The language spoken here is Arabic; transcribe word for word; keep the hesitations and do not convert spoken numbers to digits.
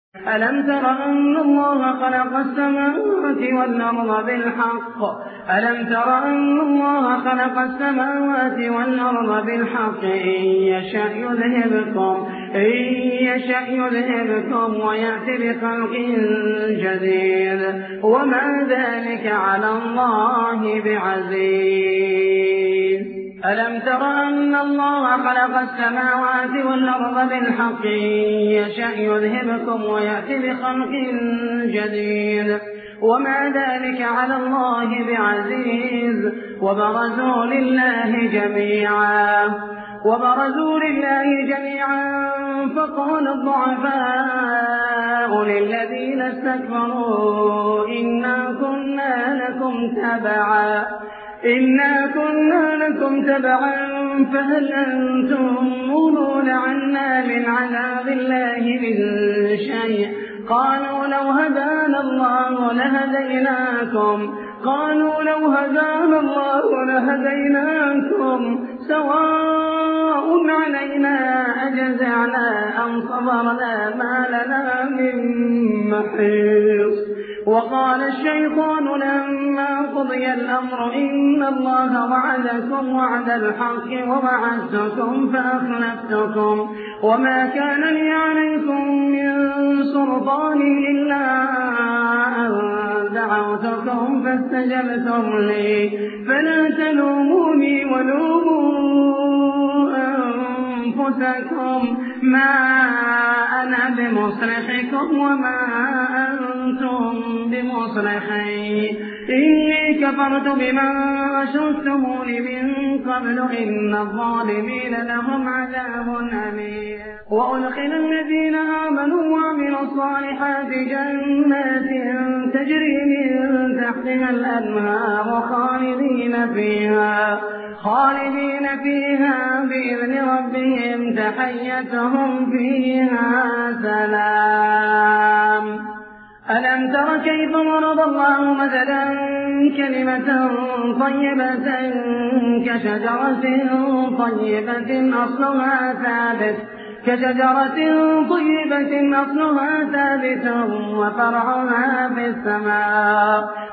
ألم تر أن الله خلق السماوات والأرض بالحق ألم تر أن الله خلق السماوات والأرض بالحق إن يشأ يذهبكم إن يشأ يذهبكم ويأتي بخلق جديد وما ذلك على الله بعزيز. ألم تر أن الله خلق السماوات والأرض بالحق إن يشأ يذهبكم ويأتي بخلق جديد وما ذلك على الله بعزيز. وبرزوا لله جميعا وبرزوا لله جميعا فقال الضعفاء للذين استكبروا إنا كنا لكم تبعا إنا كنا لكم تبعا فهل أنتم مغنون عنا من عذاب الله من شيء قالوا لو هدانا الله لهديناكم قالوا لو هدانا الله لهديناكم سواء علينا أجزعنا أم صبرنا ما لنا من محيص. وقال الشيطان لما قضي الأمر إن الله وعدكم وعد الحق ووعدتكم فأخلفتكم وما كان لي عليكم من سلطان إلا أن دعوتكم فاستجبتم لي فلا تلوموني ولوموا أنفسكم ما أنا بمصرخكم وما أنتم بمصرخي إني كفرت بما أشركتمون من قبل إن الظالمين لهم عذاب أليم. وأدخل الذين آمنوا وعملوا الصالحات جنات تجري من تحتها الأنهار خالدين فيها خالدين فيها بإذن ربهم تحيتهم فيها سلام. ألم تر كيف ضرب الله مثلا كلمة طيبة كشجرة طيبة أصلها ثابت كشجرة طيبة أصلها ثابت وفرعها في السماء